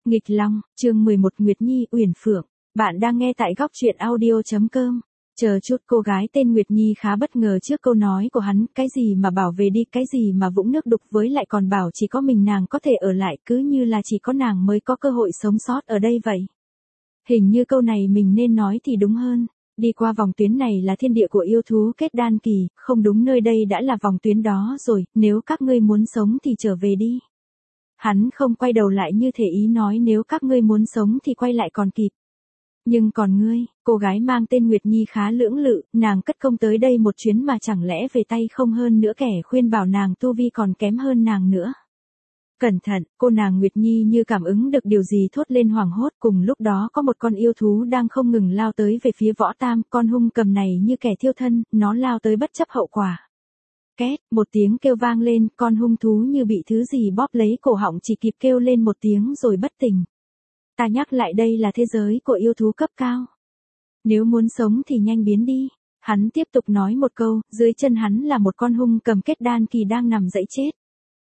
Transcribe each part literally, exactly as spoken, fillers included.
Nghịch Long, chương mười một Nguyệt Nhi Uyển Phượng. Bạn đang nghe tại góc truyện audio chấm com. Chờ chút, cô gái tên Nguyệt Nhi khá bất ngờ trước câu nói của hắn, cái gì mà bảo về đi, cái gì mà vũng nước đục, với lại còn bảo chỉ có mình nàng có thể ở lại, cứ như là chỉ có nàng mới có cơ hội sống sót ở đây vậy. Hình như câu này mình nên nói thì đúng hơn. Đi qua vòng tuyến này là thiên địa của yêu thú kết đan kỳ, không đúng, nơi đây đã là vòng tuyến đó rồi, nếu các ngươi muốn sống thì trở về đi. Hắn không quay đầu lại như thể ý nói nếu các ngươi muốn sống thì quay lại còn kịp. Nhưng còn ngươi, cô gái mang tên Nguyệt Nhi khá lưỡng lự, nàng cất công tới đây một chuyến mà chẳng lẽ về tay không hơn nữa, kẻ khuyên bảo nàng tu vi còn kém hơn nàng nữa. Cẩn thận, cô nàng Nguyệt Nhi như cảm ứng được điều gì thốt lên hoảng hốt, cùng lúc đó có một con yêu thú đang không ngừng lao tới về phía Võ Tam, con hung cầm này như kẻ thiêu thân, nó lao tới bất chấp hậu quả. Két, một tiếng kêu vang lên, con hung thú như bị thứ gì bóp lấy cổ họng chỉ kịp kêu lên một tiếng rồi bất tỉnh. Ta nhắc lại đây là thế giới của yêu thú cấp cao. Nếu muốn sống thì nhanh biến đi. Hắn tiếp tục nói một câu, dưới chân hắn là một con hung cầm kết đan kỳ đang nằm dãy chết.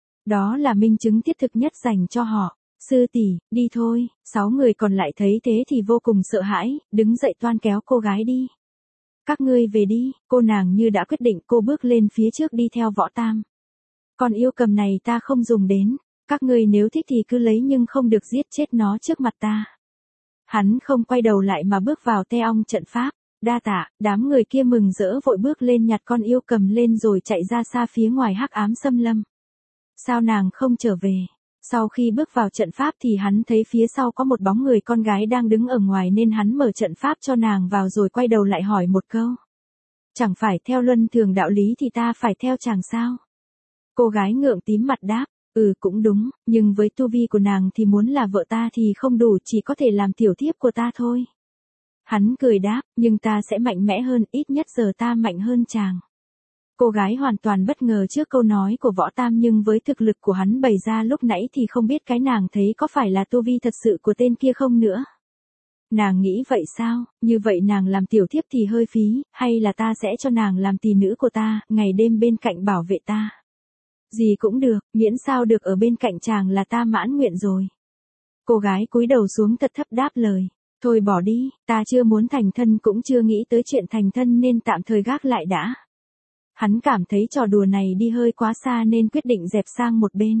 Đó là minh chứng thiết thực nhất dành cho họ. Sư tỷ, đi thôi. Sáu người còn lại thấy thế thì vô cùng sợ hãi, đứng dậy toan kéo cô gái đi. Các ngươi về đi, cô nàng như đã quyết định, cô bước lên phía trước đi theo Võ Tam. Còn yêu cầm này ta không dùng đến, các ngươi nếu thích thì cứ lấy nhưng không được giết chết nó trước mặt ta. Hắn không quay đầu lại mà bước vào te ong trận pháp. Đa tạ, đám người kia mừng rỡ vội bước lên nhặt con yêu cầm lên rồi chạy ra xa phía ngoài hắc ám xâm lâm. Sao nàng không trở về? Sau khi bước vào trận pháp thì hắn thấy phía sau có một bóng người con gái đang đứng ở ngoài nên hắn mở trận pháp cho nàng vào rồi quay đầu lại hỏi một câu. Chẳng phải theo luân thường đạo lý thì ta phải theo chàng sao? Cô gái ngượng tím mặt đáp, ừ cũng đúng, nhưng với tu vi của nàng thì muốn là vợ ta thì không đủ, chỉ có thể làm tiểu thiếp của ta thôi. Hắn cười đáp, nhưng ta sẽ mạnh mẽ hơn, ít nhất giờ ta mạnh hơn chàng. Cô gái hoàn toàn bất ngờ trước câu nói của Võ Tam, nhưng với thực lực của hắn bày ra lúc nãy thì không biết cái nàng thấy có phải là tu vi thật sự của tên kia không nữa. Nàng nghĩ vậy sao, như vậy nàng làm tiểu thiếp thì hơi phí, hay là ta sẽ cho nàng làm tỳ nữ của ta, ngày đêm bên cạnh bảo vệ ta. Gì cũng được, miễn sao được ở bên cạnh chàng là ta mãn nguyện rồi. Cô gái cúi đầu xuống thật thấp đáp lời, thôi bỏ đi, ta chưa muốn thành thân cũng chưa nghĩ tới chuyện thành thân nên tạm thời gác lại đã. Hắn cảm thấy trò đùa này đi hơi quá xa nên quyết định dẹp sang một bên.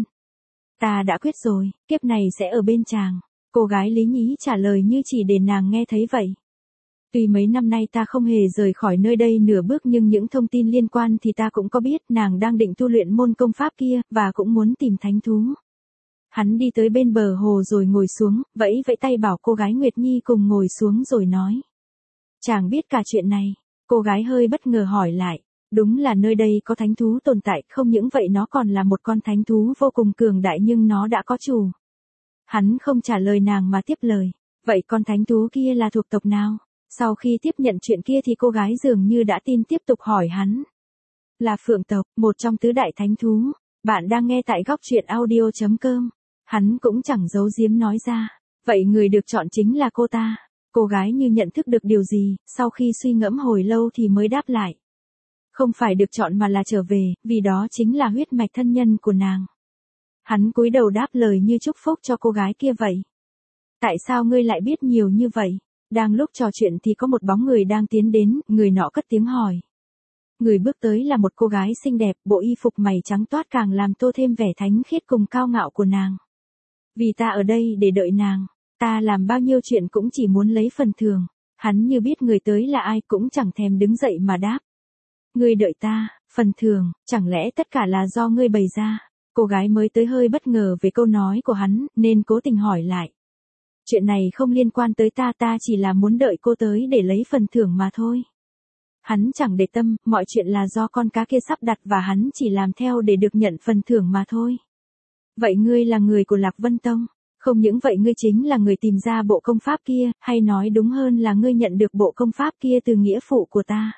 Ta đã quyết rồi, kiếp này sẽ ở bên chàng. Cô gái lý nhí trả lời như chỉ để nàng nghe thấy vậy. Tuy mấy năm nay ta không hề rời khỏi nơi đây nửa bước nhưng những thông tin liên quan thì ta cũng có biết, nàng đang định tu luyện môn công pháp kia, và cũng muốn tìm thánh thú. Hắn đi tới bên bờ hồ rồi ngồi xuống, vẫy vẫy tay bảo cô gái Nguyệt Nhi cùng ngồi xuống rồi nói. Chàng biết cả chuyện này. Cô gái hơi bất ngờ hỏi lại. Đúng là nơi đây có thánh thú tồn tại, không những vậy nó còn là một con thánh thú vô cùng cường đại nhưng nó đã có chủ. Hắn không trả lời nàng mà tiếp lời. Vậy con thánh thú kia là thuộc tộc nào? Sau khi tiếp nhận chuyện kia thì cô gái dường như đã tin tiếp tục hỏi hắn. Là Phượng tộc, một trong tứ đại thánh thú. Bạn đang nghe tại góc truyện audio chấm com. Hắn cũng chẳng giấu giếm nói ra. Vậy người được chọn chính là cô ta. Cô gái như nhận thức được điều gì, sau khi suy ngẫm hồi lâu thì mới đáp lại. Không phải được chọn mà là trở về, vì đó chính là huyết mạch thân nhân của nàng. Hắn cúi đầu đáp lời như chúc phúc cho cô gái kia vậy. Tại sao ngươi lại biết nhiều như vậy? Đang lúc trò chuyện thì có một bóng người đang tiến đến, người nọ cất tiếng hỏi. Người bước tới là một cô gái xinh đẹp, bộ y phục mày trắng toát càng làm tô thêm vẻ thánh khiết cùng cao ngạo của nàng. Vì ta ở đây để đợi nàng, ta làm bao nhiêu chuyện cũng chỉ muốn lấy phần thưởng. Hắn như biết người tới là ai cũng chẳng thèm đứng dậy mà đáp. Ngươi đợi ta, phần thưởng, chẳng lẽ tất cả là do ngươi bày ra? Cô gái mới tới hơi bất ngờ về câu nói của hắn, nên cố tình hỏi lại. Chuyện này không liên quan tới ta, ta chỉ là muốn đợi cô tới để lấy phần thưởng mà thôi. Hắn chẳng để tâm, mọi chuyện là do con cá kia sắp đặt và hắn chỉ làm theo để được nhận phần thưởng mà thôi. Vậy ngươi là người của Lạc Vân Tông? Không những vậy ngươi chính là người tìm ra bộ công pháp kia, hay nói đúng hơn là ngươi nhận được bộ công pháp kia từ nghĩa phụ của ta.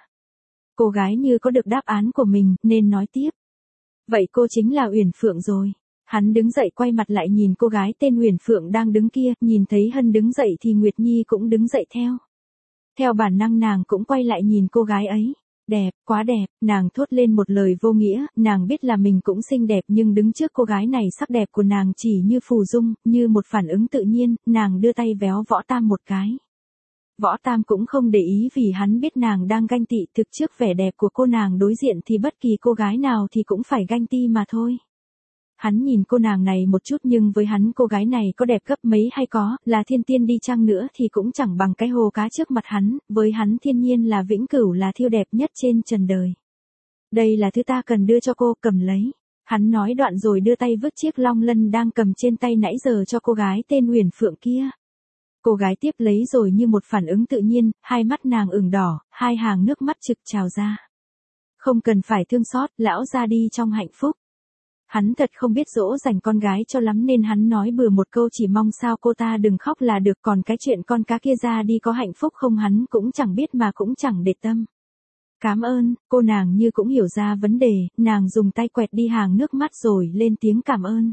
Cô gái như có được đáp án của mình, nên nói tiếp. Vậy cô chính là Uyển Phượng rồi. Hắn đứng dậy quay mặt lại nhìn cô gái tên Uyển Phượng đang đứng kia, nhìn thấy Hân đứng dậy thì Nguyệt Nhi cũng đứng dậy theo. Theo bản năng nàng cũng quay lại nhìn cô gái ấy. Đẹp, quá đẹp, nàng thốt lên một lời vô nghĩa, nàng biết là mình cũng xinh đẹp nhưng đứng trước cô gái này sắc đẹp của nàng chỉ như phù dung, như một phản ứng tự nhiên, nàng đưa tay véo Võ Tam một cái. Võ Tam cũng không để ý vì hắn biết nàng đang ganh tị, thực trước vẻ đẹp của cô nàng đối diện thì bất kỳ cô gái nào thì cũng phải ganh ti mà thôi. Hắn nhìn cô nàng này một chút nhưng với hắn cô gái này có đẹp gấp mấy hay có, là thiên tiên đi chăng nữa thì cũng chẳng bằng cái hồ cá trước mặt hắn, với hắn thiên nhiên là vĩnh cửu là thiêu đẹp nhất trên trần đời. Đây là thứ ta cần đưa cho cô, cầm lấy. Hắn nói đoạn rồi đưa tay vứt chiếc long lân đang cầm trên tay nãy giờ cho cô gái tên Huyền Phượng kia. Cô gái tiếp lấy rồi như một phản ứng tự nhiên, hai mắt nàng ửng đỏ, hai hàng nước mắt trực trào ra. Không cần phải thương xót, lão ra đi trong hạnh phúc. Hắn thật không biết dỗ dành con gái cho lắm nên hắn nói bừa một câu chỉ mong sao cô ta đừng khóc là được, còn cái chuyện con cá kia ra đi có hạnh phúc không hắn cũng chẳng biết mà cũng chẳng để tâm. Cảm ơn, cô nàng như cũng hiểu ra vấn đề, nàng dùng tay quẹt đi hàng nước mắt rồi lên tiếng cảm ơn.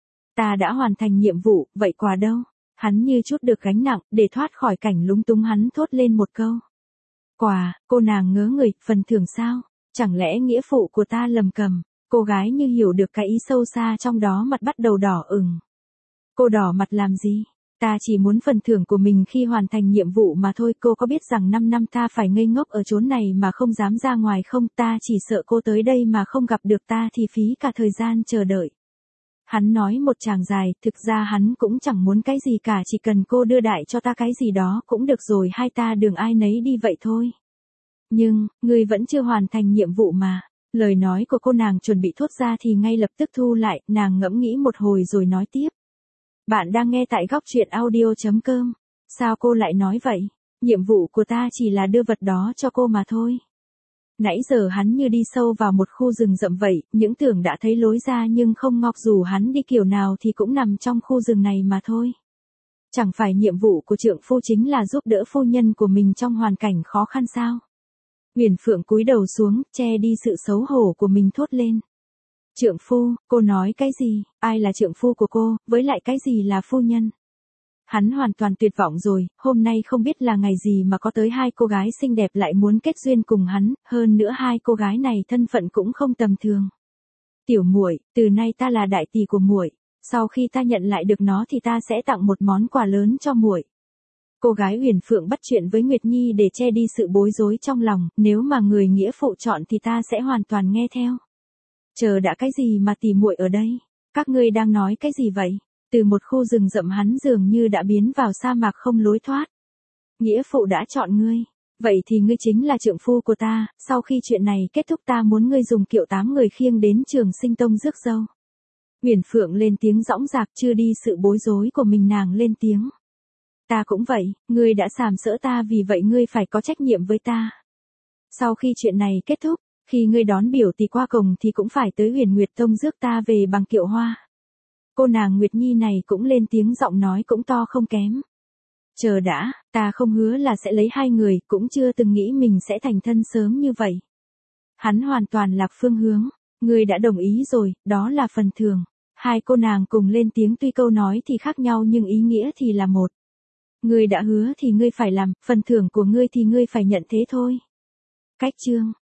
Ta đã hoàn thành nhiệm vụ, vậy quà đâu? Hắn như chút được gánh nặng, để thoát khỏi cảnh lúng túng hắn thốt lên một câu. Quà, cô nàng ngớ người, phần thưởng sao? Chẳng lẽ nghĩa phụ của ta lầm cầm? Cô gái như hiểu được cái ý sâu xa trong đó mặt bắt đầu đỏ ửng. Cô đỏ mặt làm gì? Ta chỉ muốn phần thưởng của mình khi hoàn thành nhiệm vụ mà thôi. Cô có biết rằng năm năm ta phải ngây ngốc ở chốn này mà không dám ra ngoài không? Ta chỉ sợ cô tới đây mà không gặp được ta thì phí cả thời gian chờ đợi. Hắn nói một tràng dài, thực ra hắn cũng chẳng muốn cái gì cả, chỉ cần cô đưa đại cho ta cái gì đó cũng được rồi, hai ta đường ai nấy đi vậy thôi. Nhưng, ngươi vẫn chưa hoàn thành nhiệm vụ mà. Lời nói của cô nàng chuẩn bị thốt ra thì ngay lập tức thu lại, nàng ngẫm nghĩ một hồi rồi nói tiếp. Bạn đang nghe tại góc truyện audio chấm com. Sao cô lại nói vậy? Nhiệm vụ của ta chỉ là đưa vật đó cho cô mà thôi. Nãy giờ hắn như đi sâu vào một khu rừng rậm vậy, những tưởng đã thấy lối ra nhưng không ngóc, dù hắn đi kiểu nào thì cũng nằm trong khu rừng này mà thôi. Chẳng phải nhiệm vụ của trượng phu chính là giúp đỡ phu nhân của mình trong hoàn cảnh khó khăn sao? Huyền Phượng cúi đầu xuống, che đi sự xấu hổ của mình thốt lên. Trượng phu, cô nói cái gì? Ai là trượng phu của cô, với lại cái gì là phu nhân? Hắn hoàn toàn tuyệt vọng rồi, hôm nay không biết là ngày gì mà có tới hai cô gái xinh đẹp lại muốn kết duyên cùng hắn, hơn nữa hai cô gái này thân phận cũng không tầm thường. Tiểu muội, từ nay ta là đại tỷ của muội, sau khi ta nhận lại được nó thì ta sẽ tặng một món quà lớn cho muội. Cô gái Huyền Phượng bắt chuyện với Nguyệt Nhi để che đi sự bối rối trong lòng, nếu mà người nghĩa phụ chọn thì ta sẽ hoàn toàn nghe theo. Chờ đã, cái gì mà tỷ muội ở đây? Các ngươi đang nói cái gì vậy? Từ một khu rừng rậm hắn dường như đã biến vào sa mạc không lối thoát. Nghĩa phụ đã chọn ngươi. Vậy thì ngươi chính là trượng phu của ta, sau khi chuyện này kết thúc ta muốn ngươi dùng kiệu tám người khiêng đến Trường Sinh Tông rước dâu. Huyền Phượng lên tiếng dõng dạc, chưa đi sự bối rối của mình, nàng lên tiếng. Ta cũng vậy, ngươi đã sàm sỡ ta vì vậy ngươi phải có trách nhiệm với ta. Sau khi chuyện này kết thúc, khi ngươi đón biểu tỷ qua cổng thì cũng phải tới Huyền Nguyệt Tông rước ta về bằng kiệu hoa. Cô nàng Nguyệt Nhi này cũng lên tiếng, giọng nói cũng to không kém. Chờ đã, ta không hứa là sẽ lấy hai người, cũng chưa từng nghĩ mình sẽ thành thân sớm như vậy. Hắn hoàn toàn lạc phương hướng, ngươi đã đồng ý rồi, đó là phần thưởng. Hai cô nàng cùng lên tiếng, tuy câu nói thì khác nhau nhưng ý nghĩa thì là một. Ngươi đã hứa thì ngươi phải làm, phần thưởng của ngươi thì ngươi phải nhận thế thôi. Cách chương